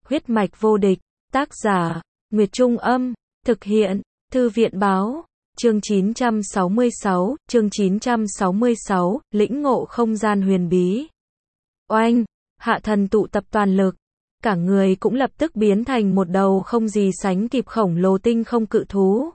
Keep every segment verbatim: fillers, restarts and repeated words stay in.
Huyết mạch vô địch, tác giả, Nguyệt Trung Âm, thực hiện, Thư viện Báo, chương chín trăm sáu mươi sáu, chương chín trăm sáu mươi sáu, lĩnh ngộ không gian huyền bí. Oanh, Hạ Thần tụ tập toàn lực, cả người cũng lập tức biến thành một đầu không gì sánh kịp khổng lồ tinh không cự thú.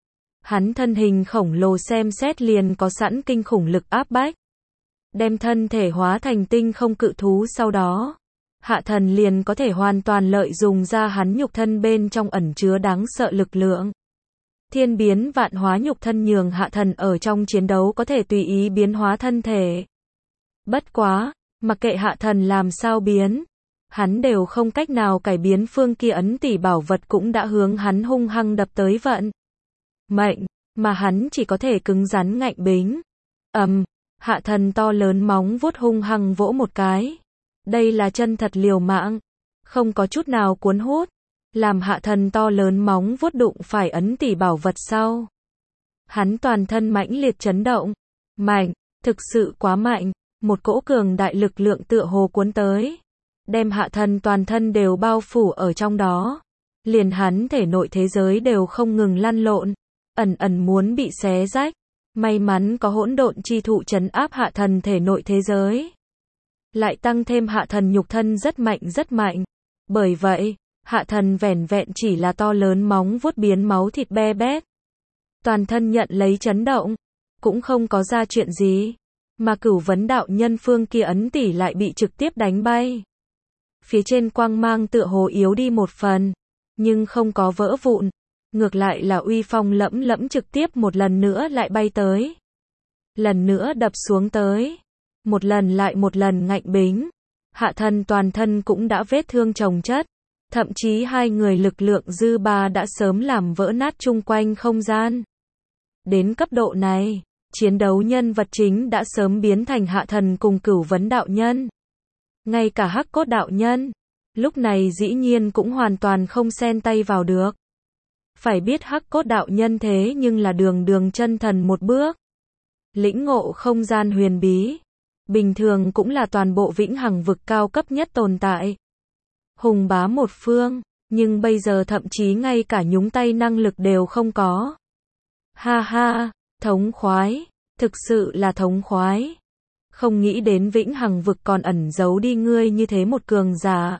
Hắn thân hình khổng lồ xem xét liền có sẵn kinh khủng lực áp bách. Đem thân thể hóa thành tinh không cự thú sau đó, Hạ Thần liền có thể hoàn toàn lợi dụng ra hắn nhục thân bên trong ẩn chứa đáng sợ lực lượng. Thiên biến vạn hóa nhục thân nhường Hạ Thần ở trong chiến đấu có thể tùy ý biến hóa thân thể. Bất quá, mặc kệ Hạ Thần làm sao biến, hắn đều không cách nào cải biến phương kia ấn tỷ bảo vật cũng đã hướng hắn hung hăng đập tới vận mệnh, mà hắn chỉ có thể cứng rắn ngạnh bính. Ầm, Hạ Thần to lớn móng vuốt hung hăng vỗ một cái. Đây là chân thật liều mạng, không có chút nào cuốn hút, làm Hạ Thần to lớn móng vuốt đụng phải ấn tỷ bảo vật sau. Hắn toàn thân mãnh liệt chấn động, mạnh, thực sự quá mạnh, một cỗ cường đại lực lượng tựa hồ cuốn tới, đem Hạ Thần toàn thân đều bao phủ ở trong đó, liền hắn thể nội thế giới đều không ngừng lăn lộn, ẩn ẩn muốn bị xé rách. May mắn có hỗn độn chi thụ trấn áp Hạ Thần thể nội thế giới, lại tăng thêm Hạ Thần nhục thân rất mạnh rất mạnh. Bởi vậy, Hạ Thần vẻn vẹn chỉ là to lớn móng vuốt biến máu thịt be bét. Toàn thân nhận lấy chấn động, cũng không có ra chuyện gì. Mà Cửu Vấn đạo nhân phương kia ấn tỷ lại bị trực tiếp đánh bay. Phía trên quang mang tựa hồ yếu đi một phần, nhưng không có vỡ vụn. Ngược lại là uy phong lẫm lẫm trực tiếp một lần nữa lại bay tới. Lần nữa đập xuống tới. Một lần lại một lần ngạnh bính. Hạ Thần toàn thân cũng đã vết thương chồng chất. Thậm chí hai người lực lượng dư ba đã sớm làm vỡ nát chung quanh không gian. Đến cấp độ này, chiến đấu nhân vật chính đã sớm biến thành Hạ Thần cùng Cửu Vấn đạo nhân. Ngay cả Hắc Cốt đạo nhân, lúc này dĩ nhiên cũng hoàn toàn không xen tay vào được. Phải biết Hắc Cốt đạo nhân thế nhưng là đường đường chân thần một bước. Lĩnh ngộ không gian huyền bí. Bình thường cũng là toàn bộ vĩnh hằng vực cao cấp nhất tồn tại. Hùng bá một phương, nhưng bây giờ thậm chí ngay cả nhúng tay năng lực đều không có. Ha ha, thống khoái, thực sự là thống khoái. Không nghĩ đến vĩnh hằng vực còn ẩn giấu đi ngươi như thế một cường giả.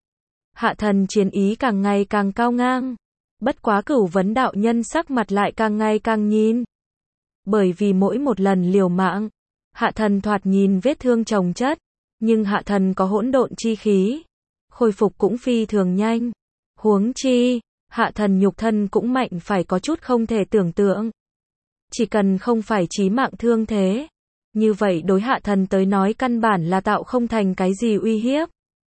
Hạ Thần chiến ý càng ngày càng cao ngang. Bất quá Cửu Vấn đạo nhân sắc mặt lại càng ngày càng nhìn. Bởi vì mỗi một lần liều mạng, Hạ Thần thoạt nhìn vết thương chồng chất, nhưng Hạ Thần có hỗn độn chi khí, khôi phục cũng phi thường nhanh. Huống chi, Hạ Thần nhục thân cũng mạnh phải có chút không thể tưởng tượng. Chỉ cần không phải chí mạng thương thế, như vậy đối Hạ Thần tới nói căn bản là tạo không thành cái gì uy hiếp.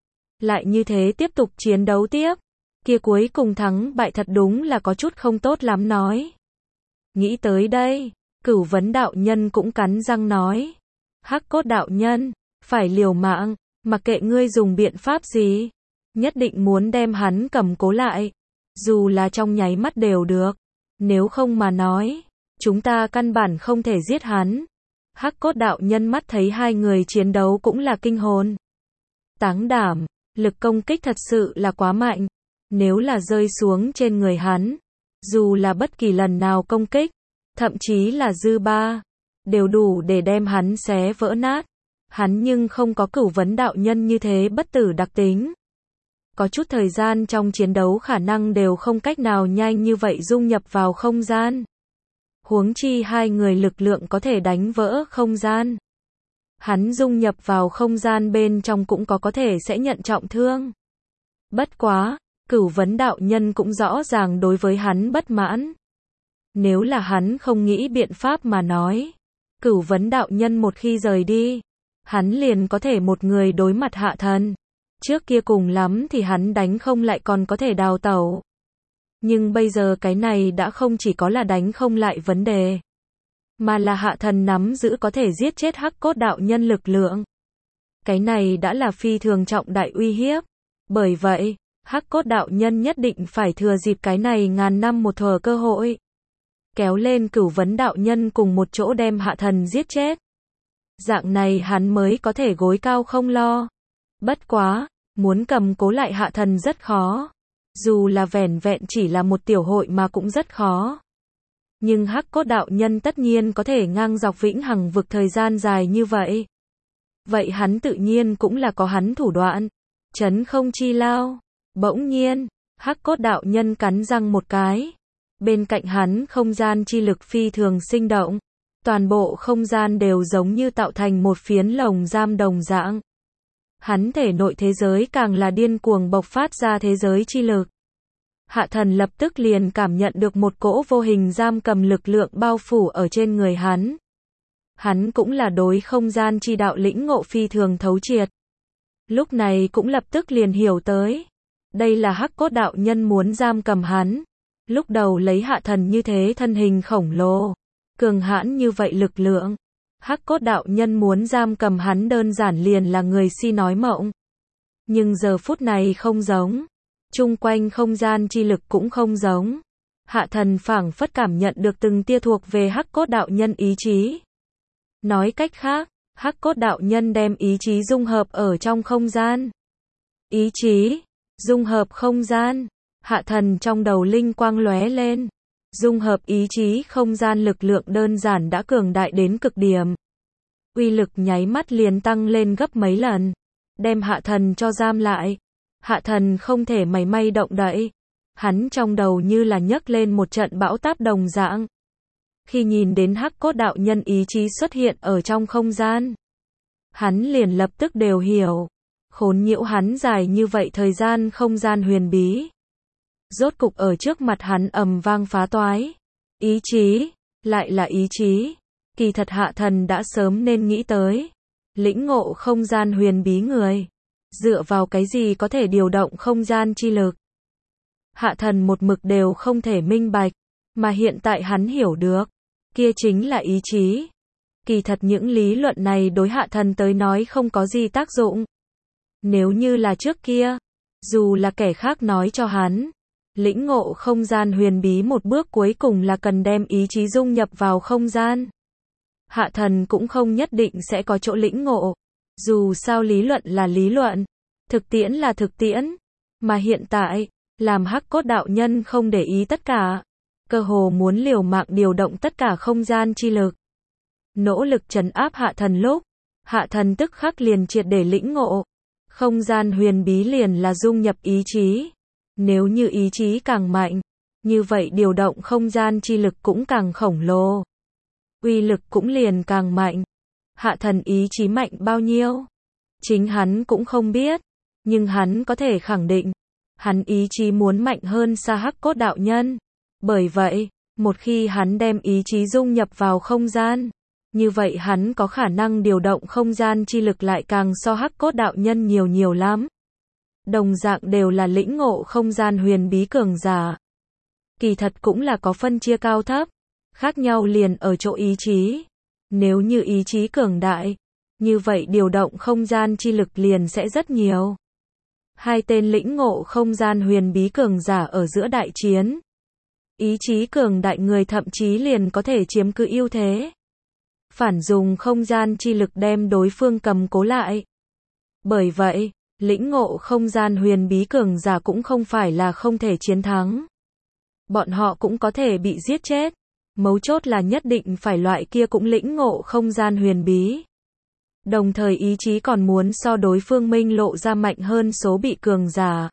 Lại như thế tiếp tục chiến đấu tiếp, kia cuối cùng thắng bại thật đúng là có chút không tốt lắm nói. Nghĩ tới đây, Cửu Vấn đạo nhân cũng cắn răng nói. Hắc Cốt đạo nhân, phải liều mạng, mặc kệ ngươi dùng biện pháp gì, nhất định muốn đem hắn cầm cố lại. Dù là trong nháy mắt đều được. Nếu không mà nói, chúng ta căn bản không thể giết hắn. Hắc Cốt đạo nhân mắt thấy hai người chiến đấu cũng là kinh hồn táng đảm, lực công kích thật sự là quá mạnh. Nếu là rơi xuống trên người hắn, dù là bất kỳ lần nào công kích, thậm chí là dư ba, đều đủ để đem hắn xé vỡ nát. Hắn nhưng không có Cửu Vấn đạo nhân như thế bất tử đặc tính. Có chút thời gian trong chiến đấu khả năng đều không cách nào nhanh như vậy dung nhập vào không gian. Huống chi hai người lực lượng có thể đánh vỡ không gian. Hắn dung nhập vào không gian bên trong cũng có có thể sẽ nhận trọng thương. Bất quá, Cửu Vấn đạo nhân cũng rõ ràng đối với hắn bất mãn. Nếu là hắn không nghĩ biện pháp mà nói, Cửu Vấn đạo nhân một khi rời đi, hắn liền có thể một người đối mặt Hạ Thần. Trước kia cùng lắm thì hắn đánh không lại còn có thể đào tẩu. Nhưng bây giờ cái này đã không chỉ có là đánh không lại vấn đề, mà là Hạ Thần nắm giữ có thể giết chết Hắc Cốt đạo nhân lực lượng. Cái này đã là phi thường trọng đại uy hiếp. Bởi vậy, Hắc Cốt đạo nhân nhất định phải thừa dịp cái này ngàn năm một thở cơ hội, kéo lên Cửu Vấn đạo nhân cùng một chỗ đem Hạ Thần giết chết. Dạng này hắn mới có thể gối cao không lo. Bất quá, Muốn cầm cố lại Hạ Thần rất khó. Dù là vẻn vẹn chỉ là một tiểu hội mà cũng rất khó. Nhưng Hắc Cốt đạo nhân tất nhiên có thể ngang dọc vĩnh hằng vực thời gian dài như vậy. Vậy hắn tự nhiên cũng là có hắn thủ đoạn. Chấn không chi lao. Bỗng nhiên, Hắc Cốt đạo nhân cắn răng một cái. Bên cạnh hắn không gian chi lực phi thường sinh động. Toàn bộ không gian đều giống như tạo thành một phiến lồng giam đồng dạng. Hắn thể nội thế giới càng là điên cuồng bộc phát ra thế giới chi lực. Hạ Thần lập tức liền cảm nhận được một cỗ vô hình giam cầm lực lượng bao phủ ở trên người hắn. Hắn cũng là đối không gian chi đạo lĩnh ngộ phi thường thấu triệt. Lúc này cũng lập tức liền hiểu tới. Đây là Hắc Cốt đạo nhân muốn giam cầm hắn. Lúc đầu lấy Hạ Thần như thế thân hình khổng lồ, cường hãn như vậy lực lượng. Hắc Cốt đạo nhân muốn giam cầm hắn đơn giản liền là người si nói mộng. Nhưng giờ phút này không giống. Chung quanh không gian chi lực cũng không giống. Hạ Thần phảng phất cảm nhận được từng tia thuộc về Hắc Cốt đạo nhân ý chí. Nói cách khác, Hắc Cốt đạo nhân đem ý chí dung hợp ở trong không gian. Ý chí, dung hợp không gian. Hạ Thần trong đầu linh quang lóe lên. Dung hợp ý chí không gian lực lượng đơn giản đã cường đại đến cực điểm. Uy lực nháy mắt liền tăng lên gấp mấy lần. Đem Hạ Thần cho giam lại. Hạ Thần không thể mảy may động đậy. Hắn trong đầu như là nhấc lên một trận bão táp đồng dạng. Khi nhìn đến Hắc Cốt đạo nhân ý chí xuất hiện ở trong không gian, hắn liền lập tức đều hiểu. Khốn nhiễu hắn dài như vậy thời gian không gian huyền bí. Rốt cục ở trước mặt hắn ầm vang phá toái. Ý chí, lại là ý chí. Kỳ thật Hạ Thần đã sớm nên nghĩ tới. Lĩnh ngộ không gian huyền bí người. Dựa vào cái gì có thể điều động không gian chi lực. Hạ Thần một mực đều không thể minh bạch. Mà hiện tại hắn hiểu được. Kia chính là ý chí. Kỳ thật những lý luận này đối Hạ Thần tới nói không có gì tác dụng. Nếu như là trước kia, dù là kẻ khác nói cho hắn, lĩnh ngộ không gian huyền bí một bước cuối cùng là cần đem ý chí dung nhập vào không gian. Hạ Thần cũng không nhất định sẽ có chỗ lĩnh ngộ. Dù sao lý luận là lý luận, thực tiễn là thực tiễn. Mà hiện tại, làm Hắc Cốt đạo nhân không để ý tất cả. Cơ hồ muốn liều mạng điều động tất cả không gian chi lực. Nỗ lực trấn áp Hạ Thần lúc, Hạ Thần tức khắc liền triệt để lĩnh ngộ. Không gian huyền bí liền là dung nhập ý chí. Nếu như ý chí càng mạnh, như vậy điều động không gian chi lực cũng càng khổng lồ. Uy lực cũng liền càng mạnh. Hạ Thần ý chí mạnh bao nhiêu? Chính hắn cũng không biết. Nhưng hắn có thể khẳng định. Hắn ý chí muốn mạnh hơn xa Hắc Cốt đạo nhân. Bởi vậy, một khi hắn đem ý chí dung nhập vào không gian, như vậy hắn có khả năng điều động không gian chi lực lại càng so Hắc Cốt đạo nhân nhiều nhiều lắm. Đồng dạng đều là lĩnh ngộ không gian huyền bí cường giả. Kỳ thật cũng là có phân chia cao thấp. Khác nhau liền ở chỗ ý chí. Nếu như ý chí cường đại, như vậy điều động không gian chi lực liền sẽ rất nhiều. Hai tên lĩnh ngộ không gian huyền bí cường giả ở giữa đại chiến. Ý chí cường đại người thậm chí liền có thể chiếm cứ ưu thế. Phản dùng không gian chi lực đem đối phương cầm cố lại. Bởi vậy, lĩnh ngộ không gian huyền bí cường giả cũng không phải là không thể chiến thắng. Bọn họ cũng có thể bị giết chết. Mấu chốt là nhất định phải loại kia cũng lĩnh ngộ không gian huyền bí. Đồng thời ý chí còn muốn so đối phương minh lộ ra mạnh hơn số bị cường giả.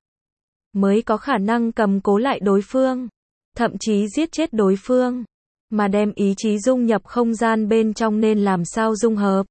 Mới có khả năng cầm cố lại đối phương. Thậm chí giết chết đối phương. Mà đem ý chí dung nhập không gian bên trong nên làm sao dung hợp.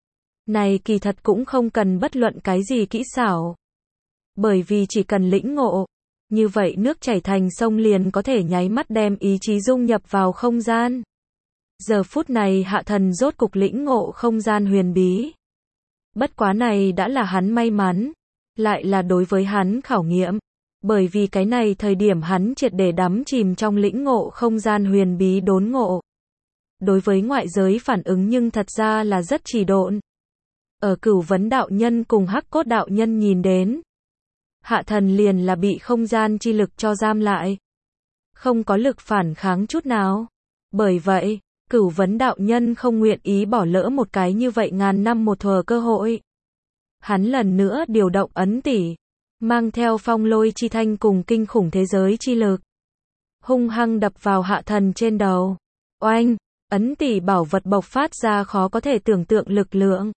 Này kỳ thật cũng không cần bất luận cái gì kỹ xảo. Bởi vì chỉ cần lĩnh ngộ. Như vậy nước chảy thành sông liền có thể nháy mắt đem ý chí dung nhập vào không gian. Giờ phút này Hạ Thần rốt cục lĩnh ngộ không gian huyền bí. Bất quá này đã là hắn may mắn. Lại là đối với hắn khảo nghiệm. Bởi vì cái này thời điểm hắn triệt để đắm chìm trong lĩnh ngộ không gian huyền bí đốn ngộ. Đối với ngoại giới phản ứng nhưng thật ra là rất trì độn. Ở Cửu Vấn đạo nhân cùng Hắc Cốt đạo nhân nhìn đến. Hạ Thần liền là bị không gian chi lực cho giam lại. Không có lực phản kháng chút nào. Bởi vậy, Cửu Vấn đạo nhân không nguyện ý bỏ lỡ một cái như vậy ngàn năm một thuở cơ hội. Hắn lần nữa điều động ấn tỷ, mang theo phong lôi chi thanh cùng kinh khủng thế giới chi lực, hung hăng đập vào hạ thần trên đầu. Oanh, ấn tỷ bảo vật bộc phát ra khó có thể tưởng tượng lực lượng.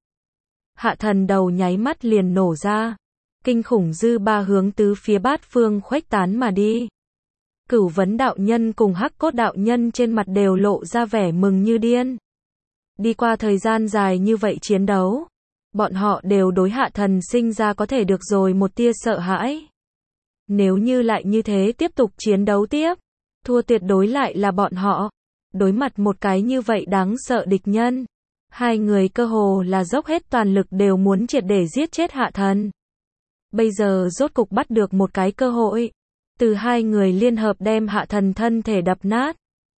Hạ thần đầu nháy mắt liền nổ ra, kinh khủng dư ba hướng tứ phía bát phương khuếch tán mà đi. Cửu vấn đạo nhân cùng hắc cốt đạo nhân trên mặt đều lộ ra vẻ mừng như điên. Đi qua thời gian dài như vậy chiến đấu, bọn họ đều đối hạ thần sinh ra có thể được rồi một tia sợ hãi. Nếu như lại như thế tiếp tục chiến đấu tiếp, thua tuyệt đối lại là bọn họ. Đối mặt một cái như vậy đáng sợ địch nhân, hai người cơ hồ là dốc hết toàn lực đều muốn triệt để giết chết hạ thần. Bây giờ rốt cục bắt được một cái cơ hội, từ hai người liên hợp đem hạ thần thân thể đập nát.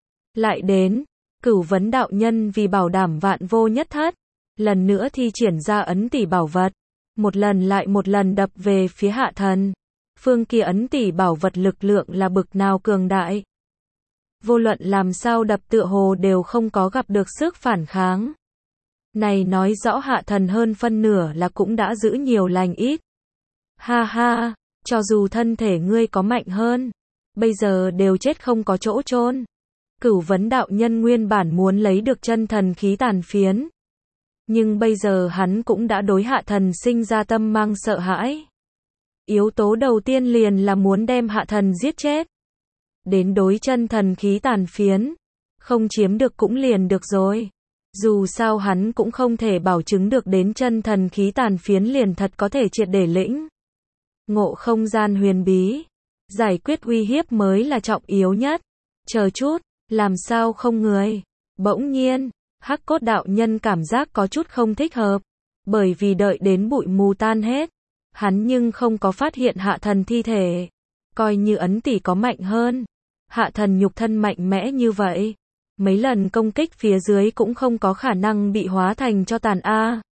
Lại đến, cửu vấn đạo nhân vì bảo đảm vạn vô nhất thất, lần nữa thi triển ra ấn tỷ bảo vật, một lần lại một lần đập về phía hạ thần. Phương kia ấn tỷ bảo vật lực lượng là bực nào cường đại. Vô luận làm sao đập tựa hồ đều không có gặp được sức phản kháng. Này nói rõ hạ thần hơn phân nửa là cũng đã giữ nhiều lành ít. Ha ha, cho dù thân thể ngươi có mạnh hơn, bây giờ đều chết không có chỗ chôn. Cửu vấn đạo nhân nguyên bản muốn lấy được chân thần khí tàn phiến. Nhưng bây giờ hắn cũng đã đối hạ thần sinh ra tâm mang sợ hãi. Yếu tố đầu tiên liền là muốn đem hạ thần giết chết. Đến đối chân thần khí tàn phiến, không chiếm được cũng liền được rồi. Dù sao hắn cũng không thể bảo chứng được đến chân thần khí tàn phiến liền thật có thể triệt để lĩnh ngộ không gian huyền bí. Giải quyết uy hiếp mới là trọng yếu nhất. Chờ chút, làm sao không người? Bỗng nhiên, hắc cốt đạo nhân cảm giác có chút không thích hợp. Bởi vì đợi đến bụi mù tan hết, hắn nhưng không có phát hiện hạ thần thi thể. Coi như ấn tỷ có mạnh hơn, hạ thần nhục thân mạnh mẽ như vậy, mấy lần công kích phía dưới cũng không có khả năng bị hóa thành cho tàn a.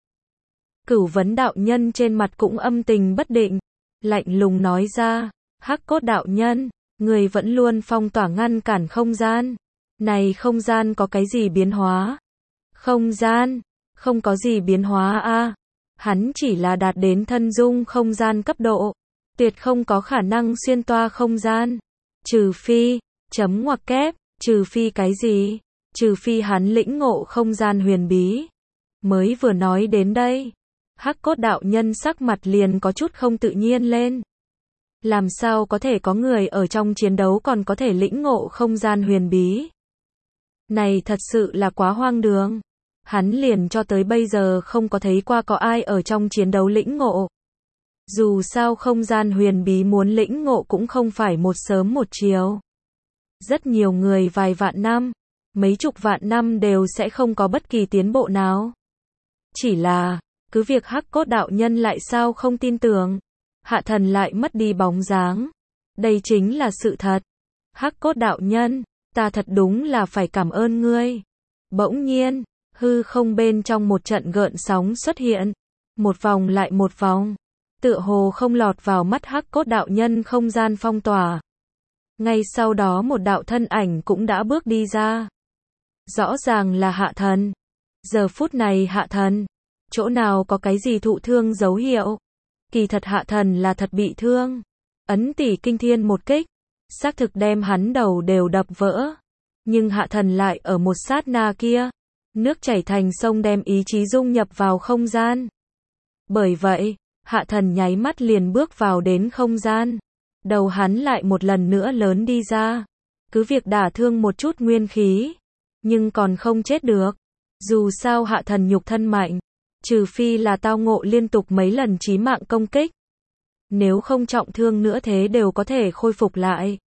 Cửu vấn đạo nhân trên mặt cũng âm tình bất định, lạnh lùng nói ra, hắc cốt đạo nhân, người vẫn luôn phong tỏa ngăn cản không gian. Này không gian có cái gì biến hóa? Không gian, không có gì biến hóa a. Hắn chỉ là đạt đến thân dung không gian cấp độ, tuyệt không có khả năng xuyên toa không gian. Trừ phi, chấm ngoặc kép, trừ phi cái gì? Trừ phi hắn lĩnh ngộ không gian huyền bí. Mới vừa nói đến đây, hắc cốt đạo nhân sắc mặt liền có chút không tự nhiên lên. Làm sao có thể có người ở trong chiến đấu còn có thể lĩnh ngộ không gian huyền bí? Này thật sự là quá hoang đường. Hắn liền cho tới bây giờ không có thấy qua có ai ở trong chiến đấu lĩnh ngộ. Dù sao không gian huyền bí muốn lĩnh ngộ cũng không phải một sớm một chiều. Rất nhiều người vài vạn năm, mấy chục vạn năm đều sẽ không có bất kỳ tiến bộ nào. Chỉ là, cứ việc hắc cốt đạo nhân lại sao không tin tưởng, hạ thần lại mất đi bóng dáng. Đây chính là sự thật. Hắc cốt đạo nhân, ta thật đúng là phải cảm ơn ngươi. Bỗng nhiên, hư không bên trong một trận gợn sóng xuất hiện, một vòng lại một vòng, tựa hồ không lọt vào mắt hắc cốt đạo nhân không gian phong tỏa. Ngay sau đó một đạo thân ảnh cũng đã bước đi ra. Rõ ràng là hạ thần. Giờ phút này hạ thần, chỗ nào có cái gì thụ thương dấu hiệu? Kỳ thật hạ thần là thật bị thương. Ấn tỷ kinh thiên một kích, xác thực đem hắn đầu đều đập vỡ. Nhưng hạ thần lại ở một sát na kia, nước chảy thành sông đem ý chí dung nhập vào không gian. Bởi vậy, hạ thần nháy mắt liền bước vào đến không gian. Đầu hắn lại một lần nữa lớn đi ra. Cứ việc đả thương một chút nguyên khí, nhưng còn không chết được. Dù sao hạ thần nhục thân mạnh, trừ phi là tao ngộ liên tục mấy lần chí mạng công kích. Nếu không trọng thương nữa thế đều có thể khôi phục lại.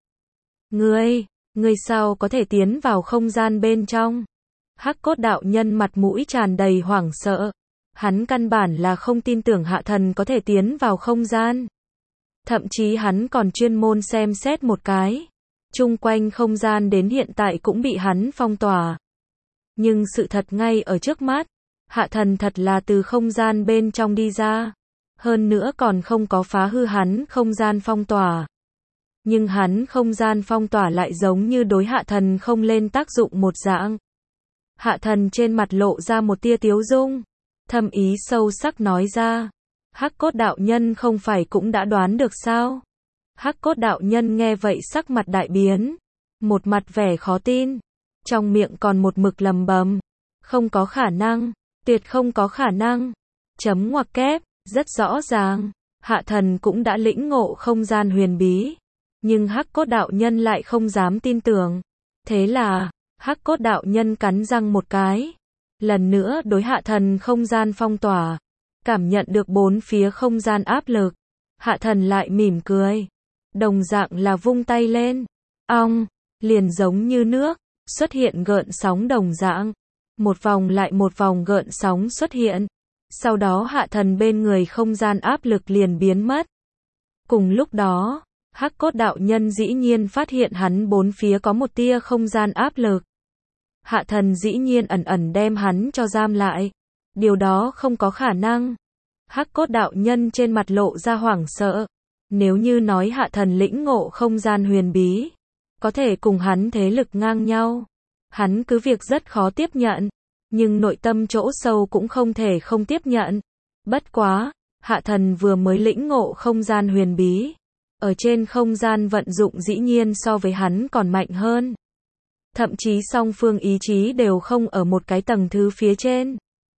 Ngươi, ngươi sao có thể tiến vào không gian bên trong? Hắc cốt đạo nhân mặt mũi tràn đầy hoảng sợ. Hắn căn bản là không tin tưởng hạ thần có thể tiến vào không gian. Thậm chí hắn còn chuyên môn xem xét một cái. Chung quanh không gian đến hiện tại cũng bị hắn phong tỏa. Nhưng sự thật ngay ở trước mắt. Hạ thần thật là từ không gian bên trong đi ra. Hơn nữa còn không có phá hư hắn không gian phong tỏa. Nhưng hắn không gian phong tỏa lại giống như đối hạ thần không lên tác dụng một dạng. Hạ thần trên mặt lộ ra một tia tiếu dung. Thâm ý sâu sắc nói ra. Hắc cốt đạo nhân không phải cũng đã đoán được sao? Hắc cốt đạo nhân nghe vậy sắc mặt đại biến, một mặt vẻ khó tin, trong miệng còn một mực lầm bầm, không có khả năng, tuyệt không có khả năng. Chấm ngoặc kép, rất rõ ràng, hạ thần cũng đã lĩnh ngộ không gian huyền bí, nhưng Hắc cốt đạo nhân lại không dám tin tưởng. Thế là, Hắc cốt đạo nhân cắn răng một cái, lần nữa đối hạ thần không gian phong tỏa, cảm nhận được bốn phía không gian áp lực, hạ thần lại mỉm cười, đồng dạng là vung tay lên, ong, liền giống như nước, xuất hiện gợn sóng đồng dạng, một vòng lại một vòng gợn sóng xuất hiện, sau đó hạ thần bên người không gian áp lực liền biến mất. Cùng lúc đó, Hắc cốt đạo nhân dĩ nhiên phát hiện hắn bốn phía có một tia không gian áp lực. Hạ thần dĩ nhiên ẩn ẩn đem hắn cho giam lại. Điều đó không có khả năng. Hắc cốt đạo nhân trên mặt lộ ra hoảng sợ. Nếu như nói hạ thần lĩnh ngộ không gian huyền bí, có thể cùng hắn thế lực ngang nhau, hắn cứ việc rất khó tiếp nhận, nhưng nội tâm chỗ sâu cũng không thể không tiếp nhận. Bất quá, hạ thần vừa mới lĩnh ngộ không gian huyền bí, ở trên không gian vận dụng dĩ nhiên so với hắn còn mạnh hơn. Thậm chí song phương ý chí đều không ở một cái tầng thứ phía trên.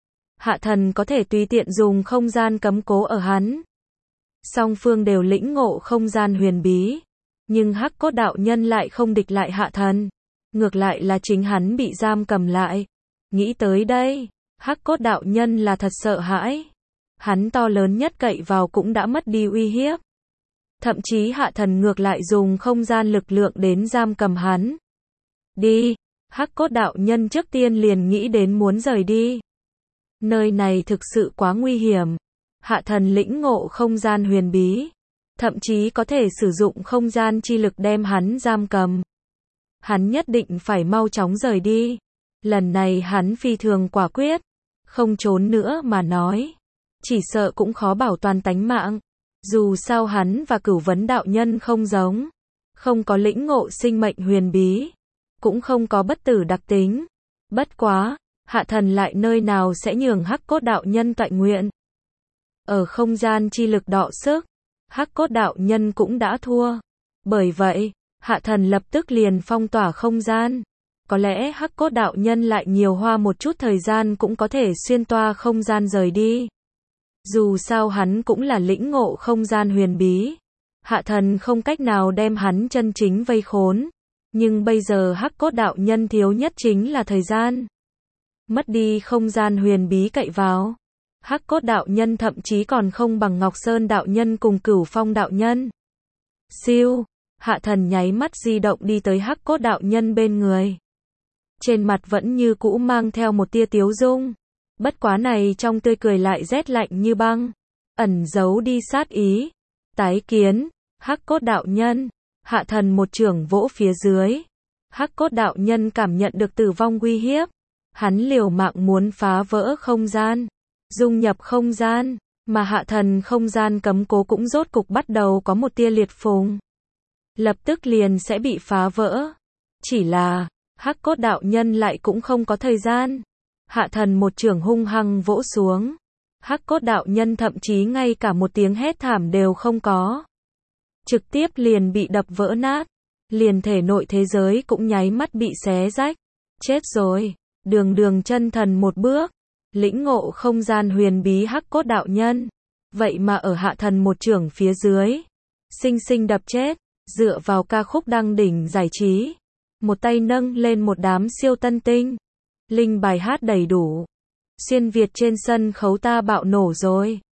Hạ thần có thể tùy tiện dùng không gian cấm cố ở hắn. Song phương đều lĩnh ngộ không gian huyền bí, nhưng Hắc cốt đạo nhân lại không địch lại hạ thần. Ngược lại là chính hắn bị giam cầm lại. Nghĩ tới đây, Hắc cốt đạo nhân là thật sợ hãi. Hắn to lớn nhất cậy vào cũng đã mất đi uy hiếp. Thậm chí hạ thần ngược lại dùng không gian lực lượng đến giam cầm hắn. Đi, Hắc cốt đạo nhân trước tiên liền nghĩ đến muốn rời đi. Nơi này thực sự quá nguy hiểm. Hạ thần lĩnh ngộ không gian huyền bí, thậm chí có thể sử dụng không gian chi lực đem hắn giam cầm. Hắn nhất định phải mau chóng rời đi. Lần này hắn phi thường quả quyết, không trốn nữa mà nói, chỉ sợ cũng khó bảo toàn tánh mạng. Dù sao hắn và Cửu Vấn đạo nhân không giống, không có lĩnh ngộ sinh mệnh huyền bí, cũng không có bất tử đặc tính. Bất quá, hạ thần lại nơi nào sẽ nhường Hắc cốt đạo nhân toại nguyện. Ở không gian chi lực đọ sức, Hắc cốt đạo nhân cũng đã thua. Bởi vậy, hạ thần lập tức liền phong tỏa không gian. Có lẽ Hắc cốt đạo nhân lại nhiều hoa một chút thời gian cũng có thể xuyên toa không gian rời đi. Dù sao hắn cũng là lĩnh ngộ không gian huyền bí. Hạ thần không cách nào đem hắn chân chính vây khốn. Nhưng bây giờ Hắc cốt đạo nhân thiếu nhất chính là thời gian. Mất đi không gian huyền bí cậy vào, Hắc cốt đạo nhân thậm chí còn không bằng Ngọc Sơn đạo nhân cùng Cửu Phong đạo nhân. Siêu, hạ thần nháy mắt di động đi tới Hắc cốt đạo nhân bên người. Trên mặt vẫn như cũ mang theo một tia tiếu dung. Bất quá này trong tươi cười lại rét lạnh như băng, ẩn giấu đi sát ý. Tái kiến, Hắc cốt đạo nhân. Hạ thần một chưởng vỗ phía dưới. Hắc cốt đạo nhân cảm nhận được tử vong uy hiếp. Hắn liều mạng muốn phá vỡ không gian, dung nhập không gian, mà hạ thần không gian cấm cố cũng rốt cục bắt đầu có một tia liệt phùng. Lập tức liền sẽ bị phá vỡ. Chỉ là, Hắc cốt đạo nhân lại cũng không có thời gian. Hạ thần một chưởng hung hăng vỗ xuống. Hắc cốt đạo nhân thậm chí ngay cả một tiếng hét thảm đều không có. Trực tiếp liền bị đập vỡ nát. Liền thể nội thế giới cũng nháy mắt bị xé rách. Chết rồi. Đường đường chân thần một bước. Lĩnh ngộ không gian huyền bí Hắc cốt đạo nhân. Vậy mà ở hạ thần một chưởng phía dưới. Sinh sinh đập chết. Dựa vào ca khúc đăng đỉnh giải trí. Một tay nâng lên một đám siêu tân tinh. Linh bài hát đầy đủ. Xuyên Việt trên sân khấu ta bạo nổ rồi.